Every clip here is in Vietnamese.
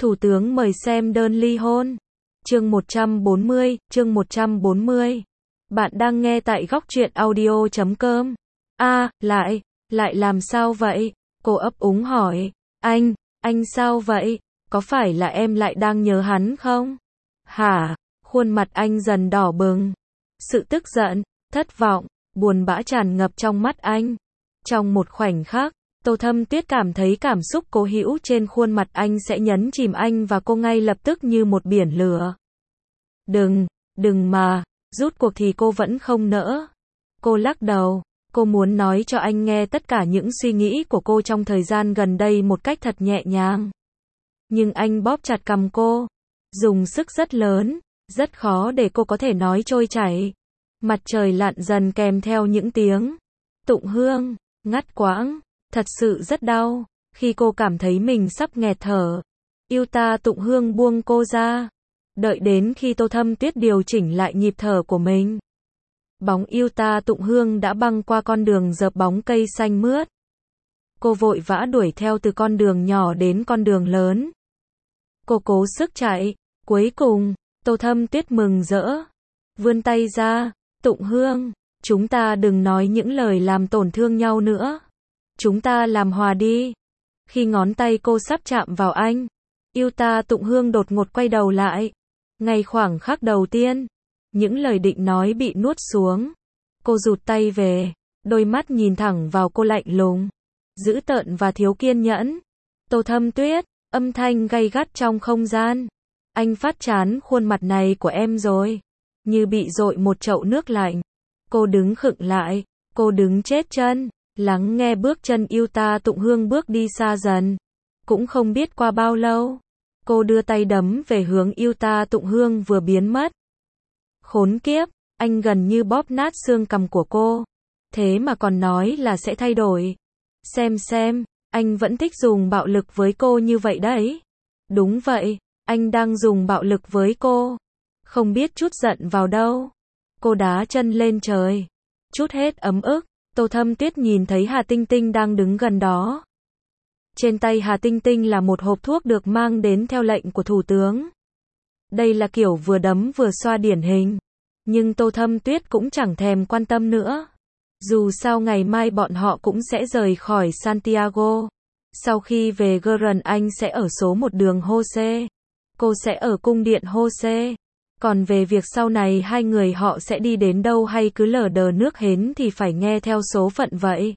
Thủ tướng mời xem đơn ly hôn. Chương 140. Bạn đang nghe tại góc truyện audio.com. Lại làm sao vậy? Cô ấp úng hỏi. Anh sao vậy? Có phải là em lại đang nhớ hắn không? Hả? Khuôn mặt anh dần đỏ bừng. Sự tức giận, thất vọng, buồn bã tràn ngập trong mắt anh. Trong một khoảnh khắc, Tô Thâm Tuyết cảm thấy cảm xúc cố hữu trên khuôn mặt anh sẽ nhấn chìm anh và cô ngay lập tức như một biển lửa. Đừng mà, rút cuộc thì cô vẫn không nỡ. Cô lắc đầu, cô muốn nói cho anh nghe tất cả những suy nghĩ của cô trong thời gian gần đây một cách thật nhẹ nhàng. Nhưng anh bóp chặt cằm cô, dùng sức rất lớn, rất khó để cô có thể nói trôi chảy. Mặt trời lặn dần kèm theo những tiếng tụng hương, ngắt quãng. Thật sự rất đau, khi cô cảm thấy mình sắp nghẹt thở. Yêu ta tụng hương buông cô ra. Đợi đến khi Tô Thâm Tuyết điều chỉnh lại nhịp thở của mình. Bóng yêu ta tụng hương đã băng qua con đường dợp bóng cây xanh mướt. Cô vội vã đuổi theo từ con đường nhỏ đến con đường lớn. Cô cố sức chạy, cuối cùng, Tô Thâm Tuyết mừng rỡ. Vươn tay ra, tụng hương, chúng ta đừng nói những lời làm tổn thương nhau nữa. Chúng ta làm hòa đi. Khi ngón tay cô sắp chạm vào anh, yêu ta tụng hương đột ngột quay đầu lại. Ngay khoảng khắc đầu tiên, những lời định nói bị nuốt xuống. Cô rụt tay về, đôi mắt nhìn thẳng vào cô lạnh lùng, dữ tợn và thiếu kiên nhẫn. Tô Thâm Tuyết, âm thanh gay gắt trong không gian. Anh phát chán khuôn mặt này của em rồi. Như bị dội một chậu nước lạnh. Cô đứng khựng lại, cô đứng chết chân. Lắng nghe bước chân yêu ta tụng hương bước đi xa dần. Cũng không biết qua bao lâu, cô đưa tay đấm về hướng yêu ta tụng hương vừa biến mất. Khốn kiếp, anh gần như bóp nát xương cằm của cô. Thế mà còn nói là sẽ thay đổi. Xem, anh vẫn thích dùng bạo lực với cô như vậy đấy. Đúng vậy, anh đang dùng bạo lực với cô. Không biết chút giận vào đâu. Cô đá chân lên trời. Chút hết ấm ức. Tô Thâm Tuyết nhìn thấy Hà Tinh Tinh đang đứng gần đó. Trên tay Hà Tinh Tinh là một hộp thuốc được mang đến theo lệnh của Thủ tướng. Đây là kiểu vừa đấm vừa xoa điển hình. Nhưng Tô Thâm Tuyết cũng chẳng thèm quan tâm nữa. Dù sao ngày mai bọn họ cũng sẽ rời khỏi Santiago. Sau khi về Gurren anh sẽ ở số 1 đường Jose. Cô sẽ ở cung điện Jose. Còn về việc sau này hai người họ sẽ đi đến đâu hay cứ lờ đờ nước hến thì phải nghe theo số phận vậy.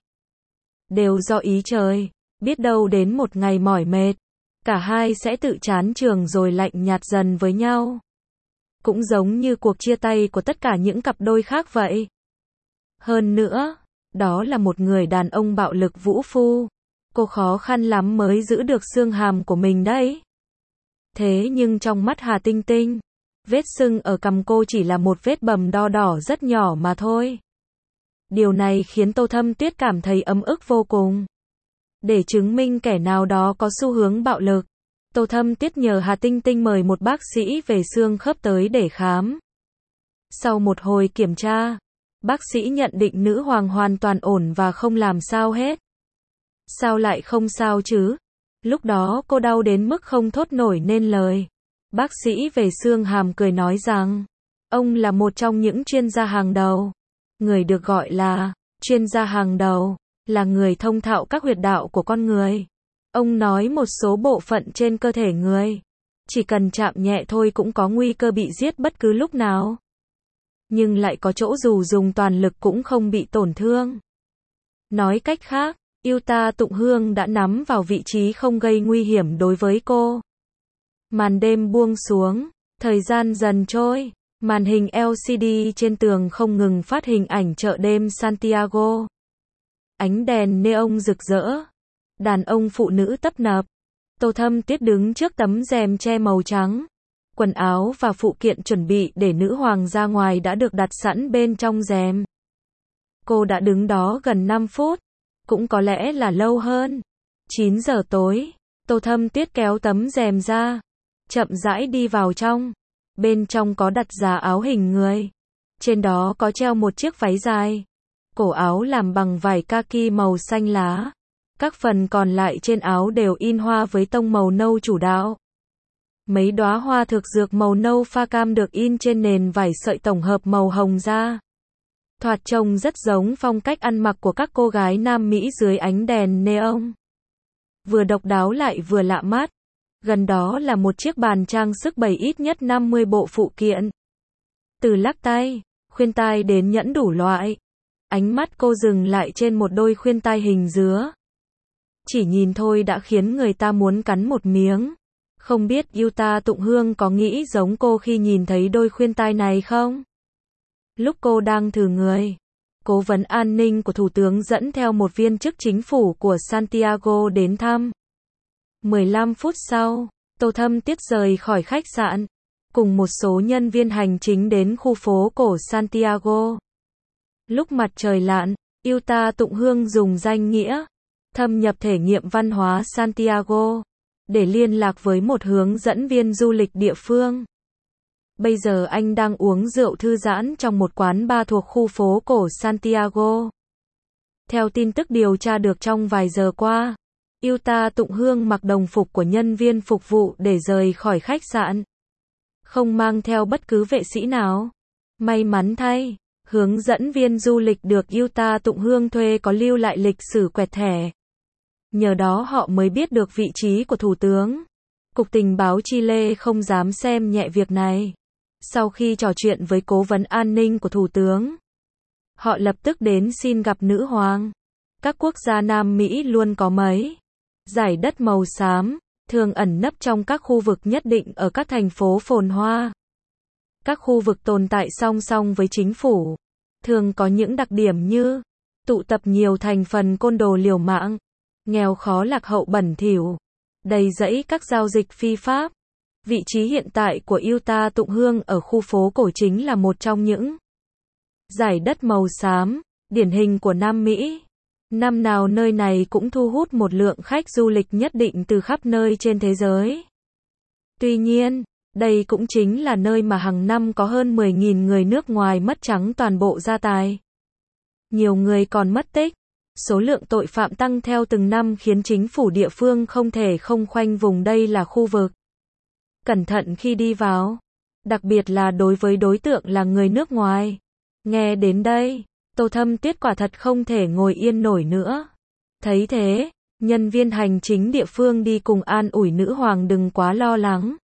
Đều do ý trời, biết đâu đến một ngày mỏi mệt, cả hai sẽ tự chán trường rồi lạnh nhạt dần với nhau. Cũng giống như cuộc chia tay của tất cả những cặp đôi khác vậy. Hơn nữa, đó là một người đàn ông bạo lực vũ phu. Cô khó khăn lắm mới giữ được xương hàm của mình đấy. Thế nhưng trong mắt Hà Tinh Tinh, vết sưng ở cằm cô chỉ là một vết bầm đo đỏ rất nhỏ mà thôi. Điều này khiến Tô Thâm Tuyết cảm thấy ấm ức vô cùng. Để chứng minh kẻ nào đó có xu hướng bạo lực, Tô Thâm Tuyết nhờ Hà Tinh Tinh mời một bác sĩ về xương khớp tới để khám. Sau một hồi kiểm tra, bác sĩ nhận định nữ hoàng hoàn toàn ổn và không làm sao hết. Sao lại không sao chứ? Lúc đó cô đau đến mức không thốt nổi nên lời. Bác sĩ về xương hàm cười nói rằng, ông là một trong những chuyên gia hàng đầu. Người được gọi là chuyên gia hàng đầu, là người thông thạo các huyệt đạo của con người. Ông nói một số bộ phận trên cơ thể người, chỉ cần chạm nhẹ thôi cũng có nguy cơ bị giết bất cứ lúc nào. Nhưng lại có chỗ dù dùng toàn lực cũng không bị tổn thương. Nói cách khác, yêu ta tụng hương đã nắm vào vị trí không gây nguy hiểm đối với cô. Màn đêm buông xuống, thời gian dần trôi, màn hình LCD trên tường không ngừng phát hình ảnh chợ đêm Santiago. Ánh đèn neon rực rỡ, đàn ông phụ nữ tấp nập. Tô Thâm Tuyết đứng trước tấm rèm che màu trắng. Quần áo và phụ kiện chuẩn bị để nữ hoàng ra ngoài đã được đặt sẵn bên trong rèm. Cô đã đứng đó gần 5 phút, cũng có lẽ là lâu hơn. 9 giờ tối, Tô Thâm Tuyết kéo tấm rèm ra, chậm rãi đi vào trong. Bên trong có đặt giá áo hình người. Trên đó có treo một chiếc váy dài. Cổ áo làm bằng vải kaki màu xanh lá. Các phần còn lại trên áo đều in hoa với tông màu nâu chủ đạo. Mấy đóa hoa thực dược màu nâu pha cam được in trên nền vải sợi tổng hợp màu hồng da. Thoạt trông rất giống phong cách ăn mặc của các cô gái Nam Mỹ dưới ánh đèn neon. Vừa độc đáo lại vừa lạ mắt. Gần đó là một chiếc bàn trang sức bày ít nhất 50 bộ phụ kiện. Từ lắc tay, khuyên tai đến nhẫn đủ loại. Ánh mắt cô dừng lại trên một đôi khuyên tai hình dứa. Chỉ nhìn thôi đã khiến người ta muốn cắn một miếng. Không biết Yuta Tụng Hương có nghĩ giống cô khi nhìn thấy đôi khuyên tai này không? Lúc cô đang thử người, cố vấn an ninh của Thủ tướng dẫn theo một viên chức chính phủ của Santiago đến thăm. 15 phút sau, Tô Thâm Tuyết rời khỏi khách sạn, cùng một số nhân viên hành chính đến khu phố cổ Santiago. Lúc mặt trời lặn, Yuta Tụng Hương dùng danh nghĩa thâm nhập thể nghiệm văn hóa Santiago để liên lạc với một hướng dẫn viên du lịch địa phương. Bây giờ anh đang uống rượu thư giãn trong một quán bar thuộc khu phố cổ Santiago. Theo tin tức điều tra được trong vài giờ qua, Yuta Tụng Hương mặc đồng phục của nhân viên phục vụ để rời khỏi khách sạn. Không mang theo bất cứ vệ sĩ nào. May mắn thay, hướng dẫn viên du lịch được Yuta Tụng Hương thuê có lưu lại lịch sử quẹt thẻ. Nhờ đó họ mới biết được vị trí của Thủ tướng. Cục Tình báo Chile không dám xem nhẹ việc này. Sau khi trò chuyện với cố vấn an ninh của Thủ tướng, họ lập tức đến xin gặp nữ hoàng. Các quốc gia Nam Mỹ luôn có mấy dải đất màu xám, thường ẩn nấp trong các khu vực nhất định ở các thành phố phồn hoa. Các khu vực tồn tại song song với chính phủ, thường có những đặc điểm như tụ tập nhiều thành phần côn đồ liều mạng, nghèo khó lạc hậu bẩn thỉu, đầy rẫy các giao dịch phi pháp. Vị trí hiện tại của Yuta Tụng Hương ở khu phố cổ chính là một trong những dải đất màu xám, điển hình của Nam Mỹ. Năm nào nơi này cũng thu hút một lượng khách du lịch nhất định từ khắp nơi trên thế giới. Tuy nhiên, đây cũng chính là nơi mà hàng năm có hơn 10.000 người nước ngoài mất trắng toàn bộ gia tài. Nhiều người còn mất tích. Số lượng tội phạm tăng theo từng năm khiến chính phủ địa phương không thể không khoanh vùng đây là khu vực cẩn thận khi đi vào, đặc biệt là đối với đối tượng là người nước ngoài. Nghe đến đây, Tô Thâm Tuyết quả thật không thể ngồi yên nổi nữa. Thấy thế, nhân viên hành chính địa phương đi cùng an ủi nữ hoàng đừng quá lo lắng.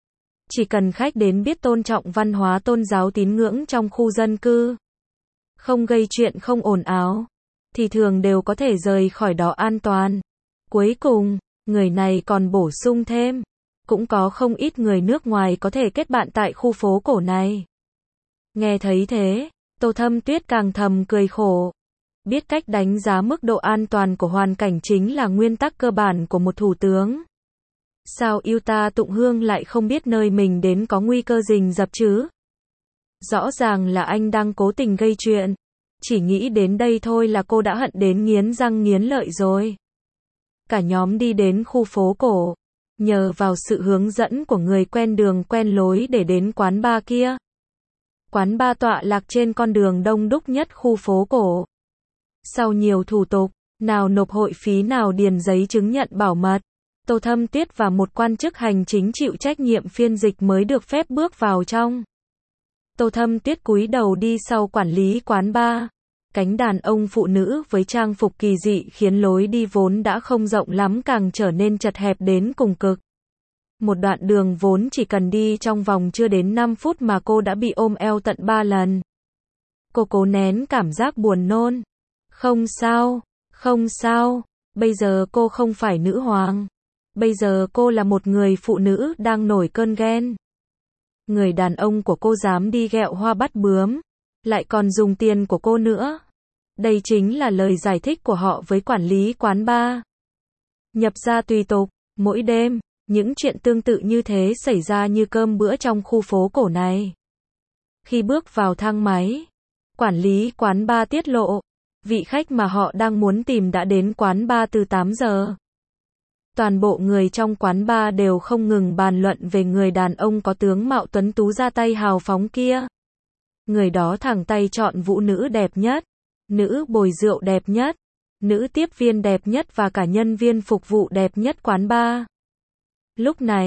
Chỉ cần khách đến biết tôn trọng văn hóa tôn giáo tín ngưỡng trong khu dân cư, không gây chuyện không ồn ào, thì thường đều có thể rời khỏi đó an toàn. Cuối cùng, người này còn bổ sung thêm, cũng có không ít người nước ngoài có thể kết bạn tại khu phố cổ này. Nghe thấy thế, Tô Thâm Tuyết càng thầm cười khổ. Biết cách đánh giá mức độ an toàn của hoàn cảnh chính là nguyên tắc cơ bản của một thủ tướng. Sao Yuta Tụng Hương lại không biết nơi mình đến có nguy cơ rình rập chứ? Rõ ràng là anh đang cố tình gây chuyện. Chỉ nghĩ đến đây thôi là cô đã hận đến nghiến răng nghiến lợi rồi. Cả nhóm đi đến khu phố cổ, nhờ vào sự hướng dẫn của người quen đường quen lối để đến quán bar kia. Quán bar tọa lạc trên con đường đông đúc nhất khu phố cổ. Sau nhiều thủ tục, nào nộp hội phí nào điền giấy chứng nhận bảo mật, Tô Thâm Tuyết và một quan chức hành chính chịu trách nhiệm phiên dịch mới được phép bước vào trong. Tô Thâm Tuyết cúi đầu đi sau quản lý quán bar. Cánh đàn ông phụ nữ với trang phục kỳ dị khiến lối đi vốn đã không rộng lắm càng trở nên chật hẹp đến cùng cực. Một đoạn đường vốn chỉ cần đi trong vòng chưa đến 5 phút mà cô đã bị ôm eo tận 3 lần. Cô cố nén cảm giác buồn nôn. Không sao, không sao, bây giờ cô không phải nữ hoàng. Bây giờ cô là một người phụ nữ đang nổi cơn ghen. Người đàn ông của cô dám đi ghẹo hoa bắt bướm, lại còn dùng tiền của cô nữa. Đây chính là lời giải thích của họ với quản lý quán bar. Nhập ra tùy tục, mỗi đêm, những chuyện tương tự như thế xảy ra như cơm bữa trong khu phố cổ này. Khi bước vào thang máy, quản lý quán bar tiết lộ, vị khách mà họ đang muốn tìm đã đến quán bar từ 8 giờ. Toàn bộ người trong quán bar đều không ngừng bàn luận về người đàn ông có tướng mạo tuấn tú ra tay hào phóng kia. Người đó thẳng tay chọn vũ nữ đẹp nhất, nữ bồi rượu đẹp nhất, nữ tiếp viên đẹp nhất và cả nhân viên phục vụ đẹp nhất quán bar. Lúc này,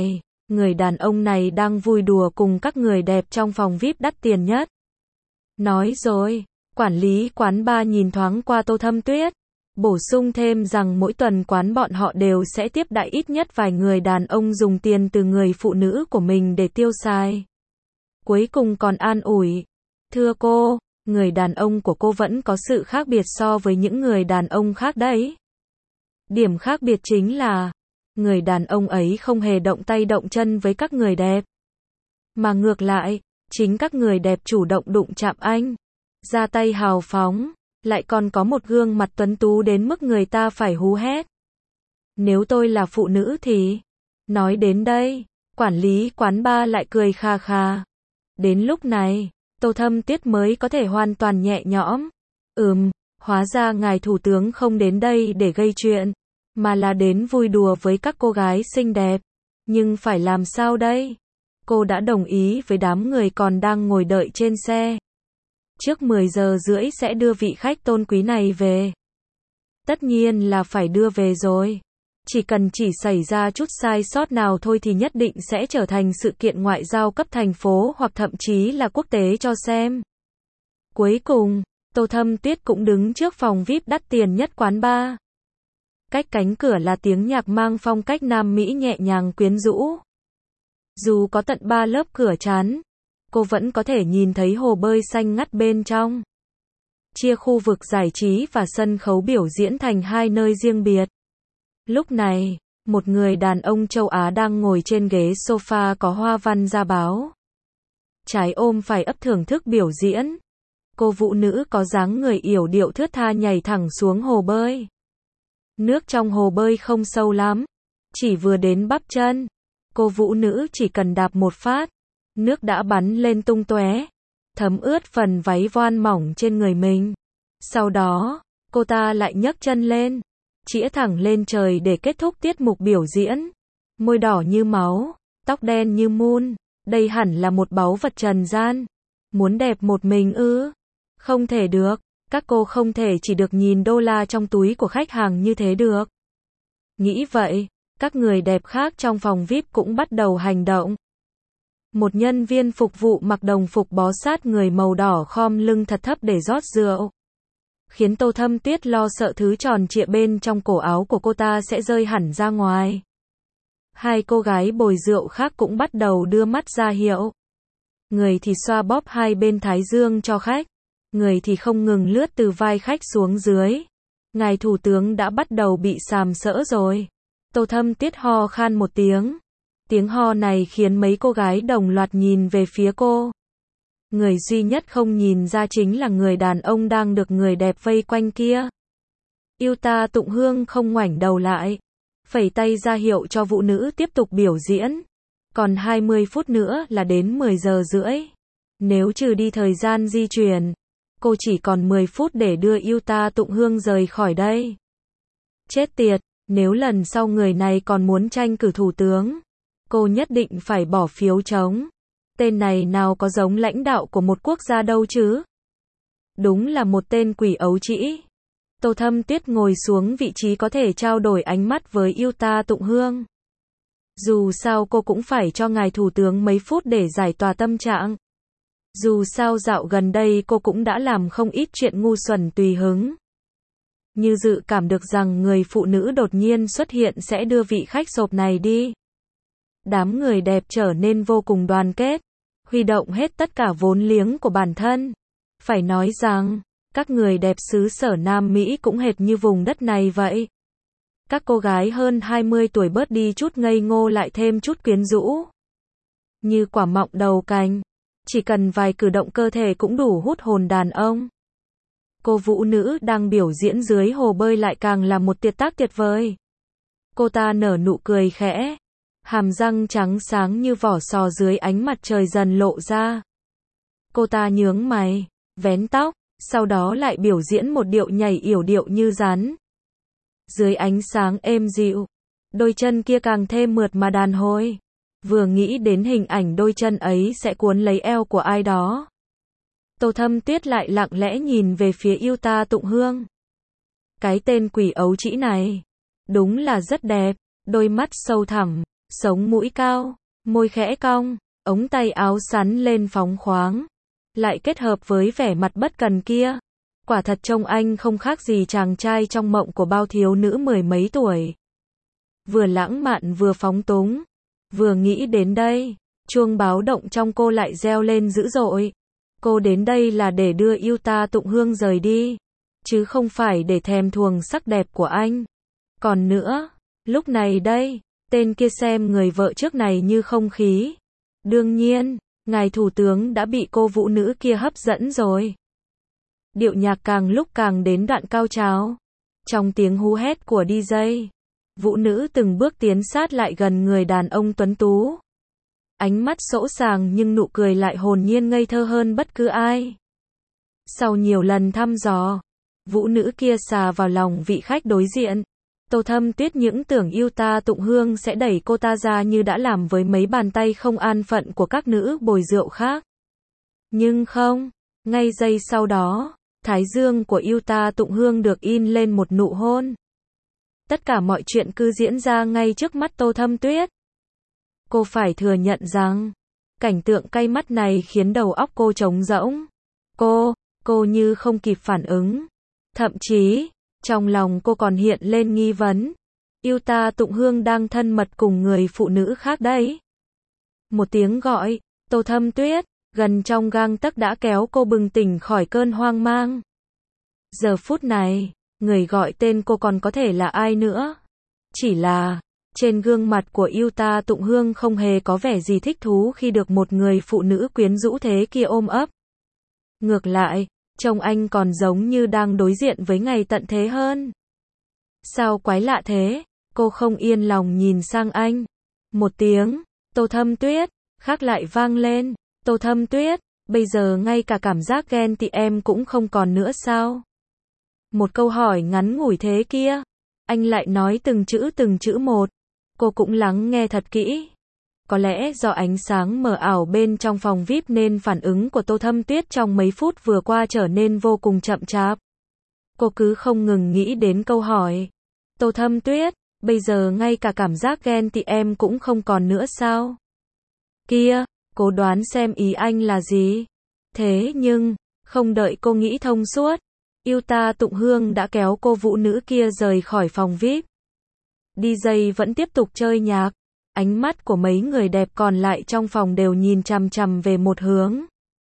Người đàn ông này đang vui đùa cùng các người đẹp trong phòng VIP đắt tiền nhất. Nói rồi, quản lý quán bar nhìn thoáng qua Tô Thâm Tuyết, bổ sung thêm rằng mỗi tuần quán bọn họ đều sẽ tiếp đãi ít nhất vài người đàn ông dùng tiền từ người phụ nữ của mình để tiêu xài. Cuối cùng còn an ủi, thưa cô, người đàn ông của cô vẫn có sự khác biệt so với những người đàn ông khác đấy. Điểm khác biệt chính là, người đàn ông ấy không hề động tay động chân với các người đẹp. Mà ngược lại, chính các người đẹp chủ động đụng chạm anh, ra tay hào phóng, lại còn có một gương mặt tuấn tú đến mức người ta phải hú hét. Nếu tôi là phụ nữ thì... Nói đến đây, quản lý quán bar lại cười kha kha. Đến lúc này, Tô Thâm Tuyết mới có thể hoàn toàn nhẹ nhõm. Hóa ra ngài thủ tướng không đến đây để gây chuyện, mà là đến vui đùa với các cô gái xinh đẹp. Nhưng phải làm sao đây? Cô đã đồng ý với đám người còn đang ngồi đợi trên xe. Trước 10 giờ rưỡi sẽ đưa vị khách tôn quý này về. Tất nhiên là phải đưa về rồi. Chỉ cần chỉ xảy ra chút sai sót nào thôi thì nhất định sẽ trở thành sự kiện ngoại giao cấp thành phố hoặc thậm chí là quốc tế cho xem. Cuối cùng, Tô Thâm Tuyết cũng đứng trước phòng VIP đắt tiền nhất quán bar. Cách cánh cửa là tiếng nhạc mang phong cách Nam Mỹ nhẹ nhàng quyến rũ. Dù có tận 3 lớp cửa chắn, cô vẫn có thể nhìn thấy hồ bơi xanh ngắt bên trong. Chia khu vực giải trí và sân khấu biểu diễn thành hai nơi riêng biệt. Lúc này, một người đàn ông châu Á đang ngồi trên ghế sofa có hoa văn da báo. Trái ôm phải ấp thưởng thức biểu diễn. Cô vũ nữ có dáng người yểu điệu thướt tha nhảy thẳng xuống hồ bơi. Nước trong hồ bơi không sâu lắm, chỉ vừa đến bắp chân. Cô vũ nữ chỉ cần đạp một phát, nước đã bắn lên tung tóe, thấm ướt phần váy voan mỏng trên người mình. Sau đó, cô ta lại nhấc chân lên, chĩa thẳng lên trời để kết thúc tiết mục biểu diễn. Môi đỏ như máu, tóc đen như mun, đây hẳn là một báu vật trần gian. Muốn đẹp một mình ư? Không thể được, các cô không thể chỉ được nhìn đô la trong túi của khách hàng như thế được. Nghĩ vậy, các người đẹp khác trong phòng VIP cũng bắt đầu hành động. Một nhân viên phục vụ mặc đồng phục bó sát người màu đỏ khom lưng thật thấp để rót rượu. Khiến Tô Thâm Tuyết lo sợ thứ tròn trịa bên trong cổ áo của cô ta sẽ rơi hẳn ra ngoài. Hai cô gái bồi rượu khác cũng bắt đầu đưa mắt ra hiệu. Người thì xoa bóp hai bên thái dương cho khách, người thì không ngừng lướt từ vai khách xuống dưới. Ngài thủ tướng đã bắt đầu bị sàm sỡ rồi. Tô Thâm Tuyết ho khan một tiếng. Tiếng ho này khiến mấy cô gái đồng loạt nhìn về phía cô. Người duy nhất không nhìn ra chính là người đàn ông đang được người đẹp vây quanh kia. Yuta Tụng Hương không ngoảnh đầu lại, phẩy tay ra hiệu cho vũ nữ tiếp tục biểu diễn. Còn 20 phút nữa là đến 10 giờ rưỡi. Nếu trừ đi thời gian di chuyển, cô chỉ còn 10 phút để đưa Yuta Tụng Hương rời khỏi đây. Chết tiệt, nếu lần sau người này còn muốn tranh cử thủ tướng, cô nhất định phải bỏ phiếu trống. Tên này nào có giống lãnh đạo của một quốc gia đâu chứ. Đúng là một tên quỷ ấu trĩ. Tô Thâm Tuyết ngồi xuống vị trí có thể trao đổi ánh mắt với Yuta Tụng Hương. Dù sao cô cũng phải cho ngài thủ tướng mấy phút để giải tỏa tâm trạng. Dù sao dạo gần đây cô cũng đã làm không ít chuyện ngu xuẩn tùy hứng. Như dự cảm được rằng người phụ nữ đột nhiên xuất hiện sẽ đưa vị khách sộp này đi. Đám người đẹp trở nên vô cùng đoàn kết, huy động hết tất cả vốn liếng của bản thân. Phải nói rằng, các người đẹp xứ sở Nam Mỹ cũng hệt như vùng đất này vậy. Các cô gái hơn 20 tuổi bớt đi chút ngây ngô lại thêm chút quyến rũ. Như quả mọng đầu cành, chỉ cần vài cử động cơ thể cũng đủ hút hồn đàn ông. Cô vũ nữ đang biểu diễn dưới hồ bơi lại càng là một tuyệt tác tuyệt vời. Cô ta nở nụ cười khẽ, hàm răng trắng sáng như vỏ sò dưới ánh mặt trời dần lộ ra. Cô ta nhướng mày, vén tóc, sau đó lại biểu diễn một điệu nhảy yểu điệu như rắn. Dưới ánh sáng êm dịu, đôi chân kia càng thêm mượt mà đàn hồi. Vừa nghĩ đến hình ảnh đôi chân ấy sẽ cuốn lấy eo của ai đó. Tô Thâm Tuyết lại lặng lẽ nhìn về phía Yuta Tụng Hương. Cái tên quỷ ấu trĩ này, đúng là rất đẹp, đôi mắt sâu thẳm, sống mũi cao, môi khẽ cong, ống tay áo sắn lên phóng khoáng, lại kết hợp với vẻ mặt bất cần kia. Quả thật trông anh không khác gì chàng trai trong mộng của bao thiếu nữ mười mấy tuổi. Vừa lãng mạn vừa phóng túng. Vừa nghĩ đến đây, chuông báo động trong cô lại reo lên dữ dội. Cô đến đây là để đưa Yuta Tụng Hương rời đi, chứ không phải để thèm thuồng sắc đẹp của anh. Còn nữa, lúc này đây, tên kia xem người vợ trước này như không khí. Đương nhiên, ngài thủ tướng đã bị cô vũ nữ kia hấp dẫn rồi. Điệu nhạc càng lúc càng đến đoạn cao trào. Trong tiếng hú hét của DJ, vũ nữ từng bước tiến sát lại gần người đàn ông tuấn tú. Ánh mắt sỗ sàng nhưng nụ cười lại hồn nhiên ngây thơ hơn bất cứ ai. Sau nhiều lần thăm dò, vũ nữ kia xà vào lòng vị khách đối diện. Tô Thâm Tuyết những tưởng Yuta Tụng Hương sẽ đẩy cô ta ra như đã làm với mấy bàn tay không an phận của các nữ bồi rượu khác. Nhưng không, ngay giây sau đó, thái dương của Yuta Tụng Hương được in lên một nụ hôn. Tất cả mọi chuyện cứ diễn ra ngay trước mắt Tô Thâm Tuyết. Cô phải thừa nhận rằng, cảnh tượng cay mắt này khiến đầu óc cô trống rỗng. Cô như không kịp phản ứng. Thậm chí, trong lòng cô còn hiện lên nghi vấn. Yuta Tụng Hương đang thân mật cùng người phụ nữ khác đấy. Một tiếng gọi, Tô Thâm Tuyết, gần trong gang tấc đã kéo cô bừng tỉnh khỏi cơn hoang mang. Giờ phút này, người gọi tên cô còn có thể là ai nữa? Chỉ là, trên gương mặt của Yuta Tụng Hương không hề có vẻ gì thích thú khi được một người phụ nữ quyến rũ thế kia ôm ấp. Ngược lại, trông anh còn giống như đang đối diện với ngày tận thế hơn. Sao quái lạ thế? Cô không yên lòng nhìn sang anh. Một tiếng, Tô Thâm Tuyết, khác lại vang lên. Tô Thâm Tuyết, bây giờ ngay cả cảm giác ghen tị em cũng không còn nữa sao? Một câu hỏi ngắn ngủi thế kia. Anh lại nói từng chữ một. Cô cũng lắng nghe thật kỹ. Có lẽ do ánh sáng mờ ảo bên trong phòng VIP nên phản ứng của Tô Thâm Tuyết trong mấy phút vừa qua trở nên vô cùng chậm chạp. Cô cứ không ngừng nghĩ đến câu hỏi. Tô Thâm Tuyết, bây giờ ngay cả cảm giác ghen tị em cũng không còn nữa sao? Kia, cô đoán xem ý anh là gì? Thế nhưng, không đợi cô nghĩ thông suốt, Yuta Tụng Hương đã kéo cô vũ nữ kia rời khỏi phòng VIP. DJ vẫn tiếp tục chơi nhạc. Ánh mắt của mấy người đẹp còn lại trong phòng đều nhìn chằm chằm về một hướng.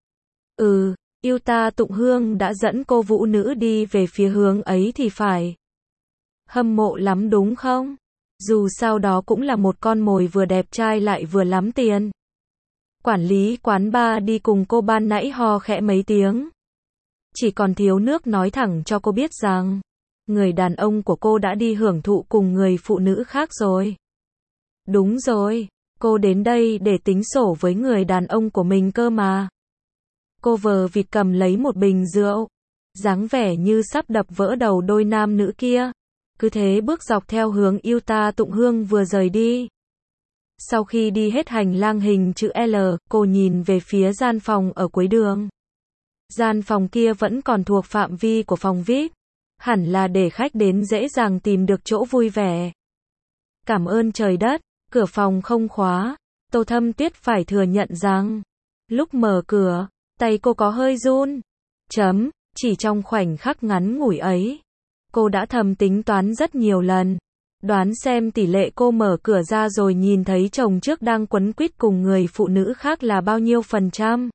Yuta Tụng Hương đã dẫn cô vũ nữ đi về phía hướng ấy thì phải. Hâm mộ lắm đúng không? Dù sao đó cũng là một con mồi vừa đẹp trai lại vừa lắm tiền. Quản lý quán bar đi cùng cô ban nãy ho khẽ mấy tiếng. Chỉ còn thiếu nước nói thẳng cho cô biết rằng, người đàn ông của cô đã đi hưởng thụ cùng người phụ nữ khác rồi. Đúng rồi, cô đến đây để tính sổ với người đàn ông của mình cơ mà. Cô vờ vịt cầm lấy một bình rượu, dáng vẻ như sắp đập vỡ đầu đôi nam nữ kia. Cứ thế bước dọc theo hướng Yuta Tụng Hương vừa rời đi. Sau khi đi hết hành lang hình chữ L, cô nhìn về phía gian phòng ở cuối đường. Gian phòng kia vẫn còn thuộc phạm vi của phòng VIP. Hẳn là để khách đến dễ dàng tìm được chỗ vui vẻ. Cảm ơn trời đất, cửa phòng không khóa. Tô Thâm Tuyết phải thừa nhận rằng, lúc mở cửa, tay cô có hơi run. Chỉ trong khoảnh khắc ngắn ngủi ấy, cô đã thầm tính toán rất nhiều lần. Đoán xem tỷ lệ cô mở cửa ra rồi nhìn thấy chồng trước đang quấn quýt cùng người phụ nữ khác là bao nhiêu %?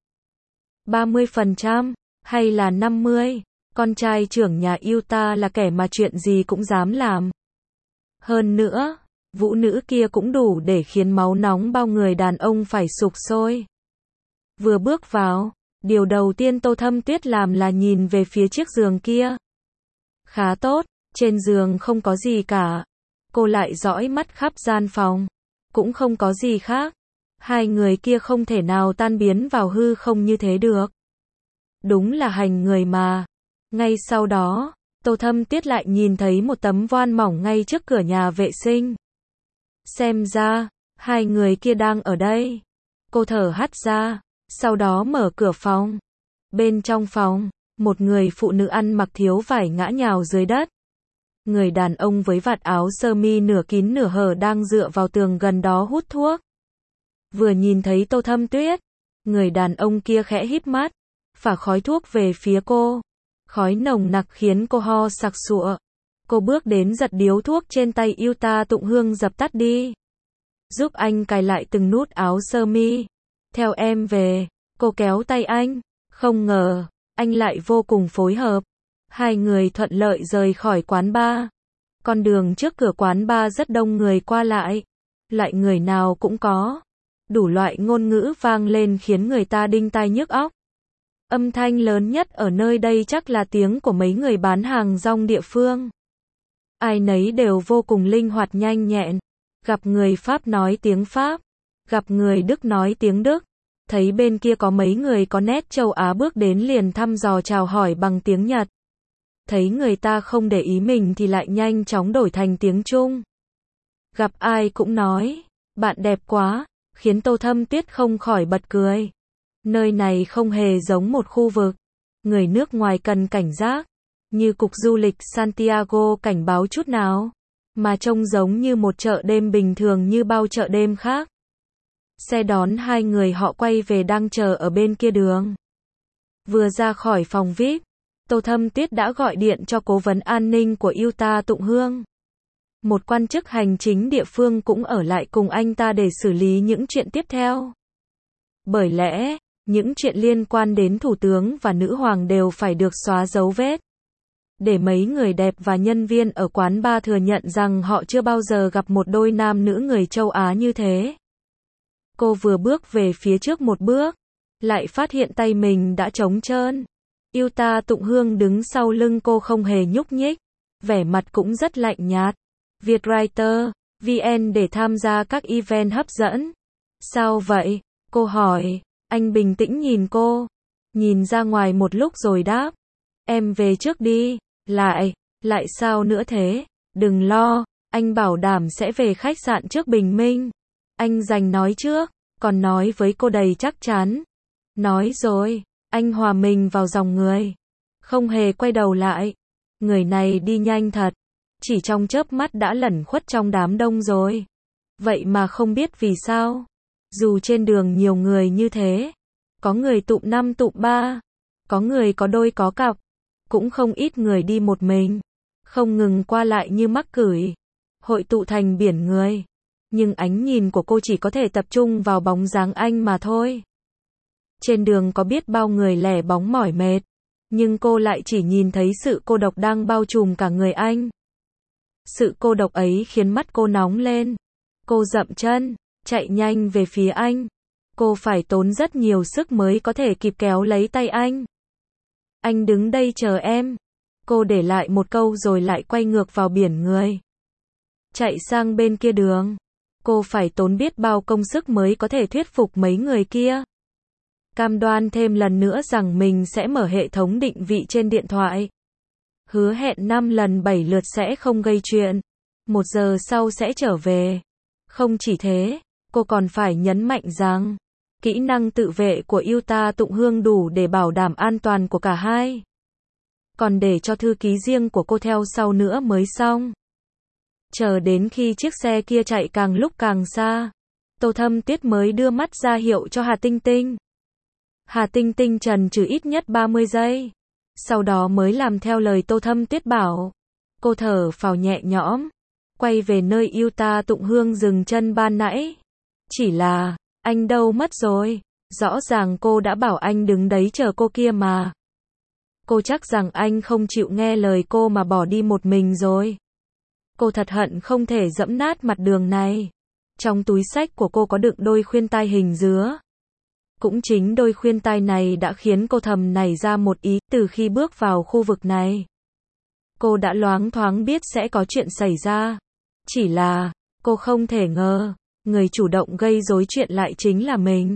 30%? Hay là 50%? Con trai trưởng nhà Yuta là kẻ mà chuyện gì cũng dám làm. Hơn nữa, vũ nữ kia cũng đủ để khiến máu nóng bao người đàn ông phải sục sôi. Vừa bước vào, điều đầu tiên Tô Thâm Tuyết làm là nhìn về phía chiếc giường kia. Khá tốt, trên giường không có gì cả. Cô lại dõi mắt khắp gian phòng. Cũng không có gì khác. Hai người kia không thể nào tan biến vào hư không như thế được. Đúng là hành người mà. Ngay sau đó, Tô Thâm Tuyết lại nhìn thấy một tấm voan mỏng ngay trước cửa nhà vệ sinh. Xem ra, hai người kia đang ở đây. Cô thở hắt ra, sau đó mở cửa phòng. Bên trong phòng, một người phụ nữ ăn mặc thiếu vải ngã nhào dưới đất. Người đàn ông với vạt áo sơ mi nửa kín nửa hở đang dựa vào tường gần đó hút thuốc. Vừa nhìn thấy Tô Thâm Tuyết, người đàn ông kia khẽ híp mắt, phả khói thuốc về phía cô. Khói nồng nặc khiến cô ho sặc sụa. Cô bước đến giật điếu thuốc trên tay Yuta Tụng Hương dập tắt đi. Giúp anh cài lại từng nút áo sơ mi. Theo em về, cô kéo tay anh. Không ngờ, anh lại vô cùng phối hợp. Hai người thuận lợi rời khỏi quán bar. Con đường trước cửa quán bar rất đông người qua lại. Loại người nào cũng có. Đủ loại ngôn ngữ vang lên khiến người ta đinh tai nhức óc. Âm thanh lớn nhất ở nơi đây chắc là tiếng của mấy người bán hàng rong địa phương. Ai nấy đều vô cùng linh hoạt nhanh nhẹn. Gặp người Pháp nói tiếng Pháp, gặp người Đức nói tiếng Đức. Thấy bên kia có mấy người có nét châu Á bước đến liền thăm dò chào hỏi bằng tiếng Nhật. Thấy người ta không để ý mình thì lại nhanh chóng đổi thành tiếng Trung. Gặp ai cũng nói, bạn đẹp quá, khiến Tô Thâm Tuyết không khỏi bật cười. Nơi này không hề giống một khu vực. Người nước ngoài cần cảnh giác. Như cục du lịch Santiago cảnh báo chút nào. Mà trông giống như một chợ đêm bình thường như bao chợ đêm khác. Xe đón hai người họ quay về đang chờ ở bên kia đường. Vừa ra khỏi phòng VIP, Tô Thâm Tuyết đã gọi điện cho cố vấn an ninh của Yuta Tụng Hương. Một quan chức hành chính địa phương cũng ở lại cùng anh ta để xử lý những chuyện tiếp theo. Bởi lẽ, những chuyện liên quan đến thủ tướng và nữ hoàng đều phải được xóa dấu vết. Để mấy người đẹp và nhân viên ở quán bar thừa nhận rằng họ chưa bao giờ gặp một đôi nam nữ người châu Á như thế. Cô vừa bước về phía trước một bước, lại phát hiện tay mình đã trống trơn. Yuta Tụng Hương đứng sau lưng cô không hề nhúc nhích, vẻ mặt cũng rất lạnh nhạt. Vietwriter, VN để tham gia các event hấp dẫn. Sao vậy? Cô hỏi. Anh bình tĩnh nhìn cô, nhìn ra ngoài một lúc rồi đáp. Em về trước đi. Lại sao nữa thế? Đừng lo, anh bảo đảm sẽ về khách sạn trước bình minh. Anh giành nói trước, còn nói với cô đầy chắc chắn. Nói rồi, anh hòa mình vào dòng người, không hề quay đầu lại. Người này đi nhanh thật, chỉ trong chớp mắt đã lẩn khuất trong đám đông rồi. Vậy mà không biết vì sao, dù trên đường nhiều người như thế, có người tụm 5 tụm 3, có người có đôi có cặp, cũng không ít người đi một mình, không ngừng qua lại như mắc cửi, hội tụ thành biển người. Nhưng ánh nhìn của cô chỉ có thể tập trung vào bóng dáng anh mà thôi. Trên đường có biết bao người lẻ bóng mỏi mệt, nhưng cô lại chỉ nhìn thấy sự cô độc đang bao trùm cả người anh. Sự cô độc ấy khiến mắt cô nóng lên. Cô dậm chân, chạy nhanh về phía anh. Cô phải tốn rất nhiều sức mới có thể kịp kéo lấy tay anh. Anh đứng đây chờ em. Cô để lại một câu rồi lại quay ngược vào biển người. Chạy sang bên kia đường. Cô phải tốn biết bao công sức mới có thể thuyết phục mấy người kia. Cam đoan thêm lần nữa rằng mình sẽ mở hệ thống định vị trên điện thoại. Hứa hẹn 5 lần 7 lượt sẽ không gây chuyện. 1 giờ sau sẽ trở về. Không chỉ thế, cô còn phải nhấn mạnh rằng kỹ năng tự vệ của Yuta Tụng Hương đủ để bảo đảm an toàn của cả hai. Còn để cho thư ký riêng của cô theo sau nữa mới xong. Chờ đến khi chiếc xe kia chạy càng lúc càng xa, Tô Thâm Tuyết mới đưa mắt ra hiệu cho Hà Tinh Tinh. Hà Tinh Tinh chần chừ ít nhất 30 giây. Sau đó mới làm theo lời Tô Thâm Tuyết bảo. Cô thở phào nhẹ nhõm, quay về nơi Yuta Tụng Hương dừng chân ban nãy. Chỉ là, anh đâu mất rồi? Rõ ràng cô đã bảo anh đứng đấy chờ cô kia mà. Cô chắc rằng anh không chịu nghe lời cô mà bỏ đi một mình rồi. Cô thật hận không thể dẫm nát mặt đường này. Trong túi xách của cô có đựng đôi khuyên tai hình dứa. Cũng chính đôi khuyên tai này đã khiến cô thầm nảy ra một ý từ khi bước vào khu vực này. Cô đã loáng thoáng biết sẽ có chuyện xảy ra. Chỉ là, cô không thể ngờ, người chủ động gây rối chuyện lại chính là mình.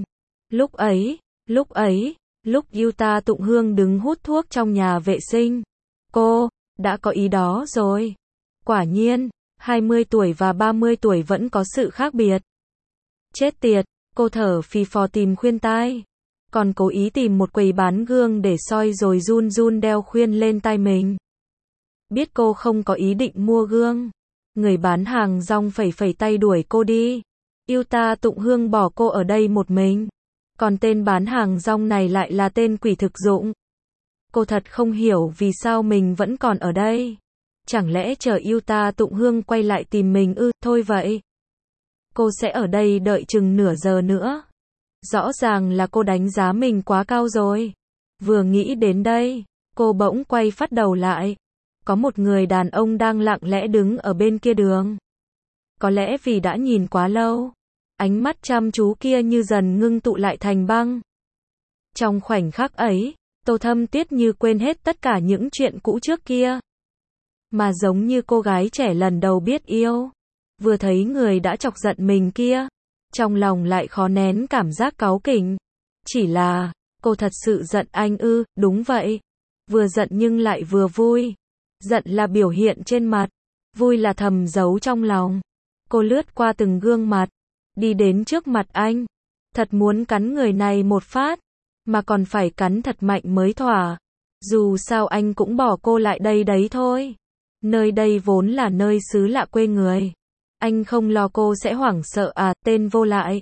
Lúc Yuta Tụng Hương đứng hút thuốc trong nhà vệ sinh, cô đã có ý đó rồi. Quả nhiên, 20 tuổi và 30 tuổi vẫn có sự khác biệt. Chết tiệt, cô thở phì phò tìm khuyên tai. Còn cố ý tìm một quầy bán gương để soi rồi run run đeo khuyên lên tai mình. Biết cô không có ý định mua gương, người bán hàng rong phẩy phẩy tay đuổi cô đi. Yêu ta Tụng Hương bỏ cô ở đây một mình. Còn tên bán hàng rong này lại là tên quỷ thực dụng. Cô thật không hiểu vì sao mình vẫn còn ở đây. Chẳng lẽ chờ Yêu ta Tụng Hương quay lại tìm mình ư? Thôi vậy. Cô sẽ ở đây đợi chừng nửa giờ nữa. Rõ ràng là cô đánh giá mình quá cao rồi. Vừa nghĩ đến đây, cô bỗng quay phát đầu lại. Có một người đàn ông đang lặng lẽ đứng ở bên kia đường. Có lẽ vì đã nhìn quá lâu, ánh mắt chăm chú kia như dần ngưng tụ lại thành băng. Trong khoảnh khắc ấy, Tô Thâm Tuyết như quên hết tất cả những chuyện cũ trước kia. Mà giống như cô gái trẻ lần đầu biết yêu. Vừa thấy người đã chọc giận mình kia, trong lòng lại khó nén cảm giác cáu kỉnh. Chỉ là, cô thật sự giận anh ư? Đúng vậy. Vừa giận nhưng lại vừa vui. Giận là biểu hiện trên mặt, vui là thầm giấu trong lòng. Cô lướt qua từng gương mặt, đi đến trước mặt anh. Thật muốn cắn người này một phát, mà còn phải cắn thật mạnh mới thỏa. Dù sao anh cũng bỏ cô lại đây đấy thôi. Nơi đây vốn là nơi xứ lạ quê người. Anh không lo cô sẽ hoảng sợ à? Tên vô lại.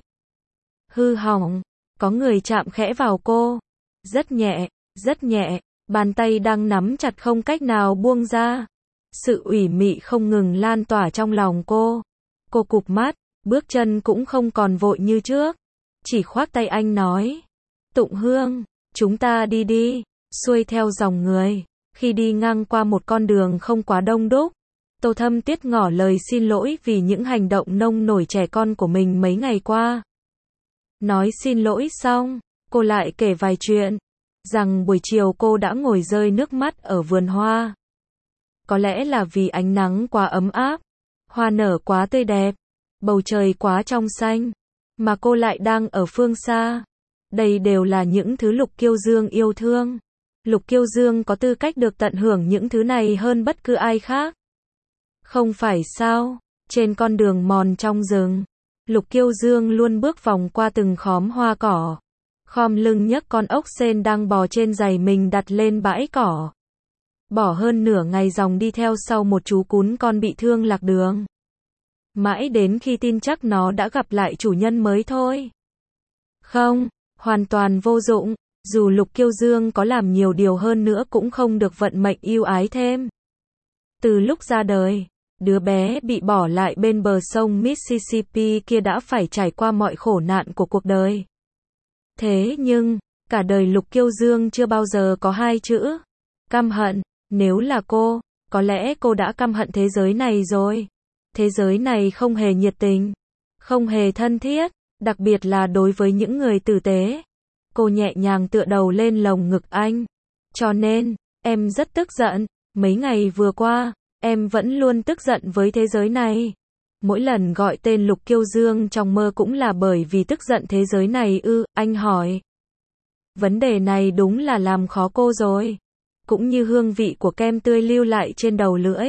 Hư hỏng. Có người chạm khẽ vào cô. Rất nhẹ, rất nhẹ. Bàn tay đang nắm chặt không cách nào buông ra. Sự ủy mị không ngừng lan tỏa trong lòng cô. Cô cụp mắt, bước chân cũng không còn vội như trước. Chỉ khoác tay anh nói. Tụng Hương, chúng ta đi đi. Xuôi theo dòng người. Khi đi ngang qua một con đường không quá đông đúc, Tô Thâm Tuyết ngỏ lời xin lỗi vì những hành động nông nổi trẻ con của mình mấy ngày qua. Nói xin lỗi xong, cô lại kể vài chuyện. Rằng buổi chiều cô đã ngồi rơi nước mắt ở vườn hoa. Có lẽ là vì ánh nắng quá ấm áp, hoa nở quá tươi đẹp, bầu trời quá trong xanh, mà cô lại đang ở phương xa. Đây đều là những thứ Lục Kiêu Dương yêu thương. Lục Kiêu Dương có tư cách được tận hưởng những thứ này hơn bất cứ ai khác. Không phải sao? Trên con đường mòn trong rừng, Lục Kiêu Dương luôn bước vòng qua từng khóm hoa cỏ. Khom lưng nhấc con ốc sên đang bò trên giày mình đặt lên bãi cỏ. Bỏ hơn nửa ngày dòng đi theo sau một chú cún con bị thương lạc đường. Mãi đến khi tin chắc nó đã gặp lại chủ nhân mới thôi. Không, hoàn toàn vô dụng. Dù Lục Kiêu Dương có làm nhiều điều hơn nữa cũng không được vận mệnh ưu ái thêm. Từ lúc ra đời, đứa bé bị bỏ lại bên bờ sông Mississippi kia đã phải trải qua mọi khổ nạn của cuộc đời. Thế nhưng, cả đời Lục Kiêu Dương chưa bao giờ có hai chữ căm hận. Nếu là cô, có lẽ cô đã căm hận thế giới này rồi. Thế giới này không hề nhiệt tình, không hề thân thiết, đặc biệt là đối với những người tử tế. Cô nhẹ nhàng tựa đầu lên lồng ngực anh. Cho nên, em rất tức giận. Mấy ngày vừa qua, em vẫn luôn tức giận với thế giới này. Mỗi lần gọi tên Lục Kiêu Dương trong mơ cũng là bởi vì tức giận thế giới này ư? Anh hỏi. Vấn đề này đúng là làm khó cô rồi. Cũng như hương vị của kem tươi lưu lại trên đầu lưỡi.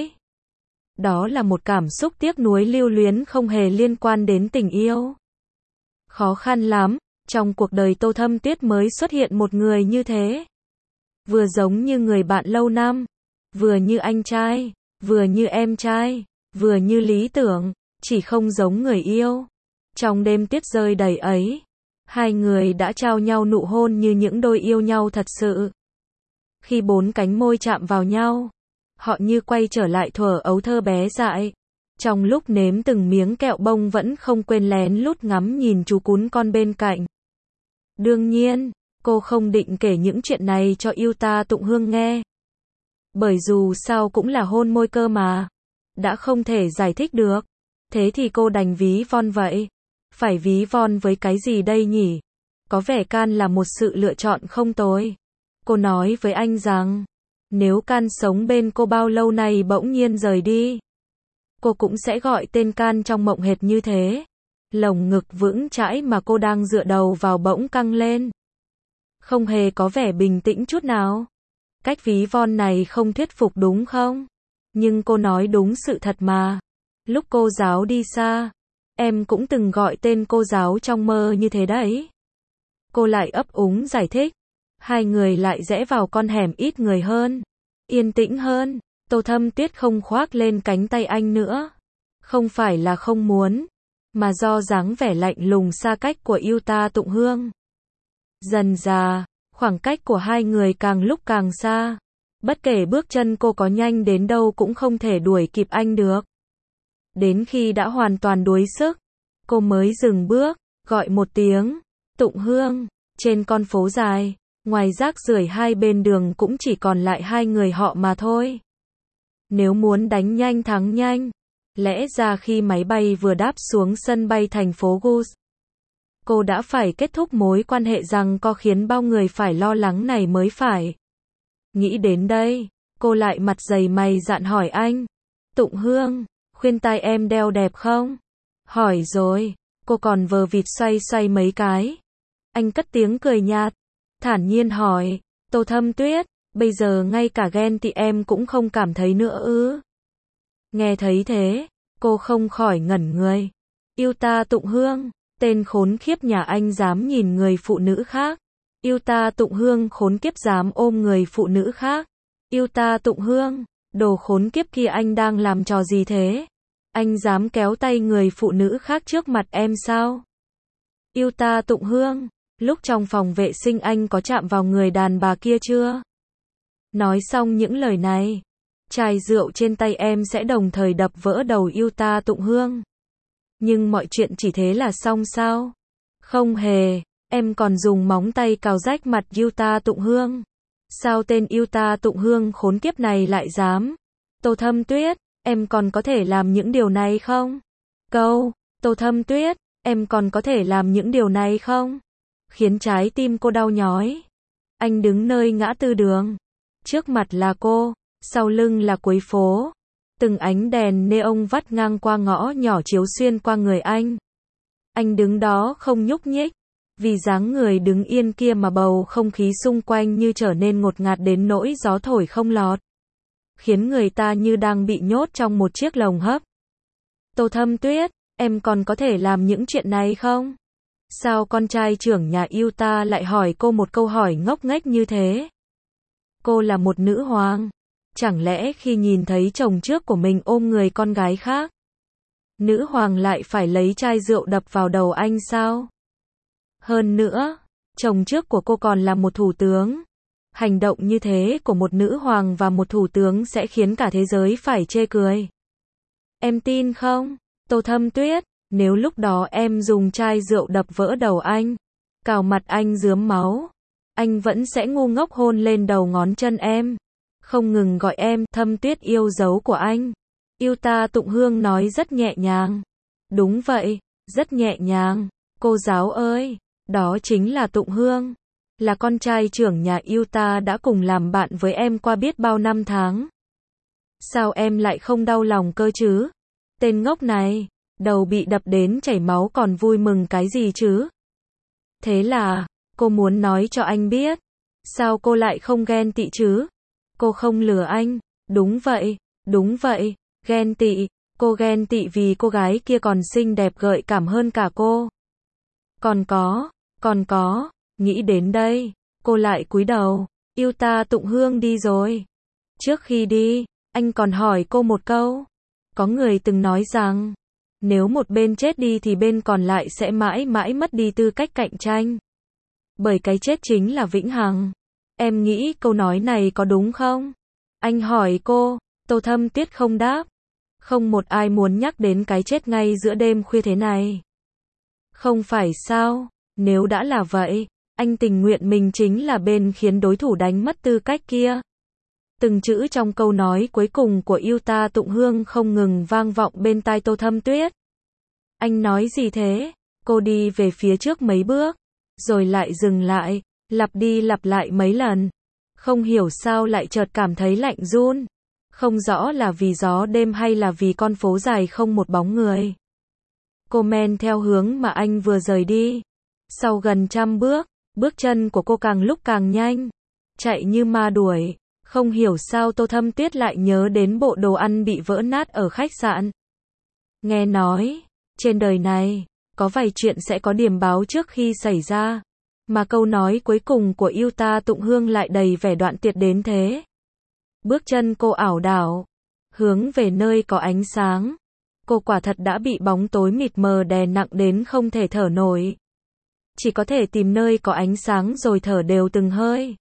Đó là một cảm xúc tiếc nuối lưu luyến không hề liên quan đến tình yêu. Khó khăn lắm, trong cuộc đời Tô Thâm Tuyết mới xuất hiện một người như thế. Vừa giống như người bạn lâu năm, vừa như anh trai, vừa như em trai, vừa như lý tưởng, chỉ không giống người yêu. Trong đêm tuyết rơi đầy ấy, hai người đã trao nhau nụ hôn như những đôi yêu nhau thật sự. Khi bốn cánh môi chạm vào nhau, họ như quay trở lại thuở ấu thơ bé dại. Trong lúc nếm từng miếng kẹo bông vẫn không quên lén lút ngắm nhìn chú cún con bên cạnh. Đương nhiên, cô không định kể những chuyện này cho Yêu ta Tụng Hương nghe. Bởi dù sao cũng là hôn môi cơ mà. Đã không thể giải thích được. Thế thì cô đành ví von vậy. Phải ví von với cái gì đây nhỉ? Có vẻ Can là một sự lựa chọn không tồi. Cô nói với anh rằng, nếu Can sống bên cô bao lâu nay bỗng nhiên rời đi, cô cũng sẽ gọi tên Can trong mộng hệt như thế. Lồng ngực vững chãi mà cô đang dựa đầu vào bỗng căng lên. Không hề có vẻ bình tĩnh chút nào. Cách ví von này không thuyết phục đúng không? Nhưng cô nói đúng sự thật mà. Lúc cô giáo đi xa, em cũng từng gọi tên cô giáo trong mơ như thế đấy. Cô lại ấp úng giải thích. Hai người lại rẽ vào con hẻm ít người hơn, yên tĩnh hơn. Tô Thâm Tuyết không khoác lên cánh tay anh nữa. Không phải là không muốn, mà do dáng vẻ lạnh lùng xa cách của Yuta Tụng Hương. Dần dà, khoảng cách của hai người càng lúc càng xa. Bất kể bước chân cô có nhanh đến đâu cũng không thể đuổi kịp anh được. Đến khi đã hoàn toàn đuối sức, cô mới dừng bước, gọi một tiếng, Tụng Hương. Trên con phố dài, ngoài rác rưởi hai bên đường cũng chỉ còn lại hai người họ mà thôi. Nếu muốn đánh nhanh thắng nhanh, lẽ ra khi máy bay vừa đáp xuống sân bay thành phố Gus, cô đã phải kết thúc mối quan hệ rằng có khiến bao người phải lo lắng này mới phải. Nghĩ đến đây, cô lại mặt dày mày dạn hỏi anh, Tụng Hương, khuyên tai em đeo đẹp không? Hỏi rồi, cô còn vờ vịt xoay xoay mấy cái. Anh cất tiếng cười nhạt, thản nhiên hỏi, Tô Thâm Tuyết, bây giờ ngay cả ghen tị em cũng không cảm thấy nữa ư? Nghe thấy thế, cô không khỏi ngẩn người. Yuta Tụng Hương, tên khốn khiếp nhà anh dám nhìn người phụ nữ khác. Yuta Tụng Hương khốn kiếp dám ôm người phụ nữ khác. Yuta Tụng Hương, đồ khốn kiếp kia anh đang làm trò gì thế? Anh dám kéo tay người phụ nữ khác trước mặt em sao? Yuta Tụng Hương, lúc trong phòng vệ sinh anh có chạm vào người đàn bà kia chưa? Nói xong những lời này, chai rượu trên tay em sẽ đồng thời đập vỡ đầu Yuta Tụng Hương. Nhưng mọi chuyện chỉ thế là xong sao? Không hề, em còn dùng móng tay cào rách mặt Yuta Tụng Hương. Sao tên Yuta Tụng Hương khốn kiếp này lại dám? Tô Thâm Tuyết, em còn có thể làm những điều này không? Tô Thâm Tuyết, em còn có thể làm những điều này không? Khiến trái tim cô đau nhói. Anh đứng nơi ngã tư đường. Trước mặt là cô, sau lưng là cuối phố. Từng ánh đèn neon vắt ngang qua ngõ nhỏ chiếu xuyên qua người anh. Anh đứng đó không nhúc nhích. Vì dáng người đứng yên kia mà bầu không khí xung quanh như trở nên ngột ngạt đến nỗi gió thổi không lọt. Khiến người ta như đang bị nhốt trong một chiếc lồng hấp. Tô Thâm Tuyết, em còn có thể làm những chuyện này không? Sao con trai trưởng nhà Yuta lại hỏi cô một câu hỏi ngốc nghếch như thế? Cô là một nữ hoàng. Chẳng lẽ khi nhìn thấy chồng trước của mình ôm người con gái khác, nữ hoàng lại phải lấy chai rượu đập vào đầu anh sao? Hơn nữa, chồng trước của cô còn là một thủ tướng. Hành động như thế của một nữ hoàng và một thủ tướng sẽ khiến cả thế giới phải chê cười. Em tin không, Tô Thâm Tuyết, nếu lúc đó em dùng chai rượu đập vỡ đầu anh, cào mặt anh rướm máu, anh vẫn sẽ ngu ngốc hôn lên đầu ngón chân em, không ngừng gọi em Thâm Tuyết yêu dấu của anh. Yuta Tụng Hương nói rất nhẹ nhàng. Đúng vậy, rất nhẹ nhàng. Cô giáo ơi, đó chính là Tụng Hương. Là con trai trưởng nhà Yuta đã cùng làm bạn với em qua biết bao năm tháng. Sao em lại không đau lòng cơ chứ? Tên ngốc này, đầu bị đập đến chảy máu còn vui mừng cái gì chứ? Thế là, cô muốn nói cho anh biết. Sao cô lại không ghen tị chứ? Cô không lừa anh. Đúng vậy, ghen tị. Cô ghen tị vì cô gái kia còn xinh đẹp gợi cảm hơn cả cô. Còn có, nghĩ đến đây, cô lại cúi đầu. Yuta Tụng Hương đi rồi. Trước khi đi, anh còn hỏi cô một câu. Có người từng nói rằng, nếu một bên chết đi thì bên còn lại sẽ mãi mãi mất đi tư cách cạnh tranh. Bởi cái chết chính là vĩnh hằng. Em nghĩ câu nói này có đúng không? Anh hỏi cô, Tô Thâm Tuyết không đáp. Không một ai muốn nhắc đến cái chết ngay giữa đêm khuya thế này. Không phải sao? Nếu đã là vậy, anh tình nguyện mình chính là bên khiến đối thủ đánh mất tư cách kia. Từng chữ trong câu nói cuối cùng của Yuta Tụng Hương không ngừng vang vọng bên tai Tô Thâm Tuyết. Anh nói gì thế? Cô đi về phía trước mấy bước, rồi lại dừng lại, lặp đi lặp lại mấy lần. Không hiểu sao lại chợt cảm thấy lạnh run. Không rõ là vì gió đêm hay là vì con phố dài không một bóng người. Cô men theo hướng mà anh vừa rời đi. Sau gần 100 bước, bước chân của cô càng lúc càng nhanh. Chạy như ma đuổi. Không hiểu sao Tô Thâm Tuyết lại nhớ đến bộ đồ ăn bị vỡ nát ở khách sạn. Nghe nói, trên đời này, có vài chuyện sẽ có điểm báo trước khi xảy ra. Mà câu nói cuối cùng của Yuta Tụng Hương lại đầy vẻ đoạn tuyệt đến thế. Bước chân cô ảo đảo, hướng về nơi có ánh sáng. Cô quả thật đã bị bóng tối mịt mờ đè nặng đến không thể thở nổi. Chỉ có thể tìm nơi có ánh sáng rồi thở đều từng hơi.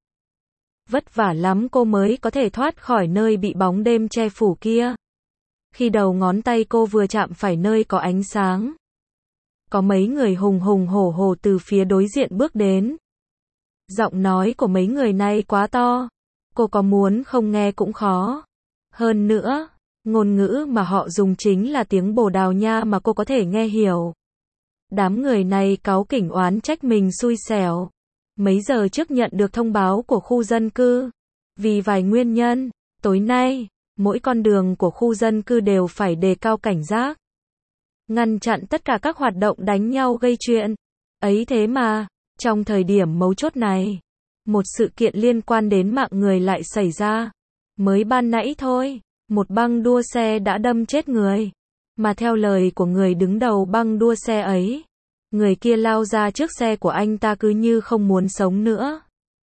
Vất vả lắm cô mới có thể thoát khỏi nơi bị bóng đêm che phủ kia. Khi đầu ngón tay cô vừa chạm phải nơi có ánh sáng, có mấy người hùng hùng hổ hổ từ phía đối diện bước đến. Giọng nói của mấy người này quá to, cô có muốn không nghe cũng khó. Hơn nữa, ngôn ngữ mà họ dùng chính là tiếng Bồ Đào Nha mà cô có thể nghe hiểu. Đám người này cáu kỉnh oán trách mình xui xẻo. Mấy giờ trước nhận được thông báo của khu dân cư. Vì vài nguyên nhân, tối nay, mỗi con đường của khu dân cư đều phải đề cao cảnh giác. Ngăn chặn tất cả các hoạt động đánh nhau gây chuyện. Ấy thế mà, trong thời điểm mấu chốt này, một sự kiện liên quan đến mạng người lại xảy ra. Mới ban nãy thôi, một băng đua xe đã đâm chết người. Mà theo lời của người đứng đầu băng đua xe ấy, người kia lao ra trước xe của anh ta cứ như không muốn sống nữa.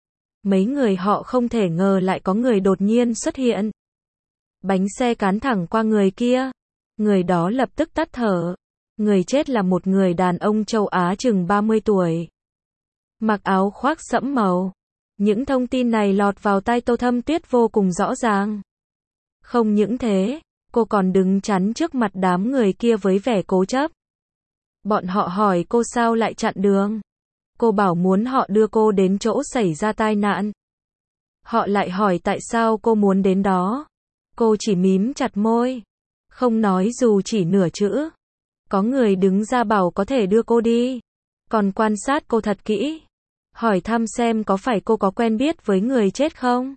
Mấy người họ không thể ngờ lại có người đột nhiên xuất hiện. Bánh xe cán thẳng qua người kia. Người đó lập tức tắt thở. Người chết là một người đàn ông châu Á chừng 30 tuổi. Mặc áo khoác sẫm màu. Những thông tin này lọt vào tai Tô Thâm Tuyết vô cùng rõ ràng. Không những thế, cô còn đứng chắn trước mặt đám người kia với vẻ cố chấp. Bọn họ hỏi cô sao lại chặn đường. Cô bảo muốn họ đưa cô đến chỗ xảy ra tai nạn. Họ lại hỏi tại sao cô muốn đến đó. Cô chỉ mím chặt môi, không nói dù chỉ nửa chữ. Có người đứng ra bảo có thể đưa cô đi. Còn quan sát cô thật kỹ. Hỏi thăm xem có phải cô có quen biết với người chết không?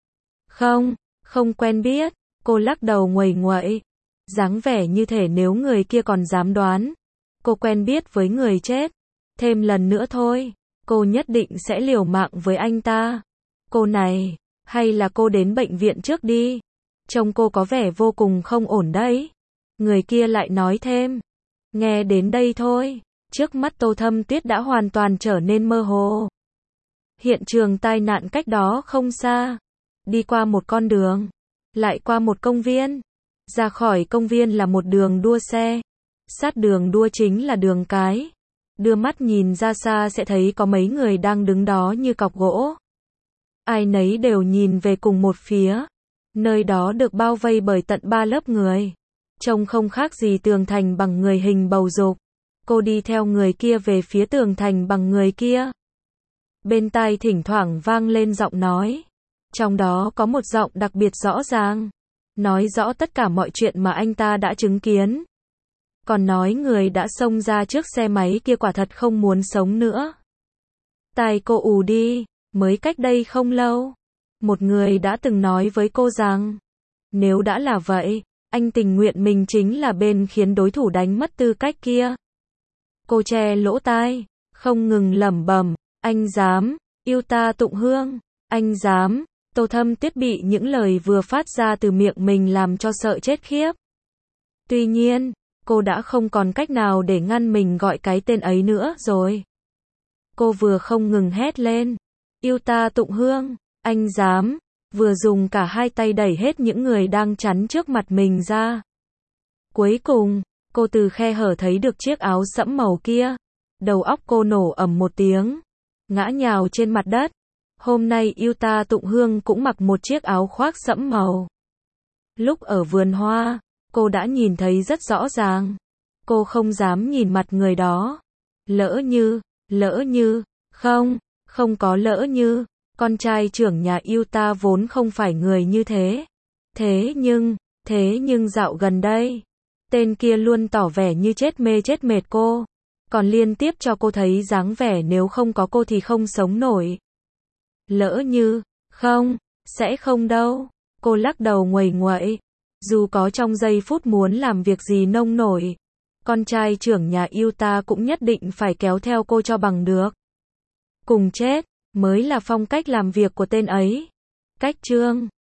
Không, không quen biết. Cô lắc đầu nguầy nguậy. Dáng vẻ như thể nếu người kia còn dám đoán cô quen biết với người chết, thêm lần nữa thôi, cô nhất định sẽ liều mạng với anh ta. Cô này, hay là cô đến bệnh viện trước đi. Trông cô có vẻ vô cùng không ổn đấy. Người kia lại nói thêm. Nghe đến đây thôi, trước mắt Tô Thâm Tuyết đã hoàn toàn trở nên mơ hồ. Hiện trường tai nạn cách đó không xa. Đi qua một con đường, lại qua một công viên. Ra khỏi công viên là một đường đua xe. Sát đường đua chính là đường cái. Đưa mắt nhìn ra xa sẽ thấy có mấy người đang đứng đó như cọc gỗ. Ai nấy đều nhìn về cùng một phía. Nơi đó được bao vây bởi tận 3 lớp người. Trông không khác gì tường thành bằng người hình bầu dục. Cô đi theo người kia về phía tường thành bằng người kia. Bên tai thỉnh thoảng vang lên giọng nói. Trong đó có một giọng đặc biệt rõ ràng. Nói rõ tất cả mọi chuyện mà anh ta đã chứng kiến. Còn nói người đã xông ra trước xe máy kia quả thật không muốn sống nữa. Tai cô ù đi, mới cách đây không lâu. Một người đã từng nói với cô rằng, nếu đã là vậy, anh tình nguyện mình chính là bên khiến đối thủ đánh mất tư cách kia. Cô che lỗ tai, không ngừng lẩm bẩm, anh dám, yêu ta tụng hương, anh dám. Tô Thâm Tuyết bị những lời vừa phát ra từ miệng mình làm cho sợ chết khiếp. Tuy nhiên, cô đã không còn cách nào để ngăn mình gọi cái tên ấy nữa rồi. Cô vừa không ngừng hét lên, yêu ta tụng hương, anh dám, vừa dùng cả hai tay đẩy hết những người đang chắn trước mặt mình ra. Cuối cùng, cô từ khe hở thấy được chiếc áo sẫm màu kia. Đầu óc cô nổ ầm một tiếng, ngã nhào trên mặt đất. Hôm nay yêu ta tụng hương cũng mặc một chiếc áo khoác sẫm màu. Lúc ở vườn hoa, cô đã nhìn thấy rất rõ ràng. Cô không dám nhìn mặt người đó. Lỡ như, không có lỡ như, con trai trưởng nhà yêu ta vốn không phải người như thế. Thế nhưng dạo gần đây, tên kia luôn tỏ vẻ như chết mê chết mệt cô. Còn liên tiếp cho cô thấy dáng vẻ nếu không có cô thì không sống nổi. Lỡ như, sẽ không đâu. Cô lắc đầu nguầy nguậy. Dù có trong giây phút muốn làm việc gì nông nổi, con trai trưởng nhà yêu ta cũng nhất định phải kéo theo cô cho bằng được. Cùng chết, mới là phong cách làm việc của tên ấy. Cách chương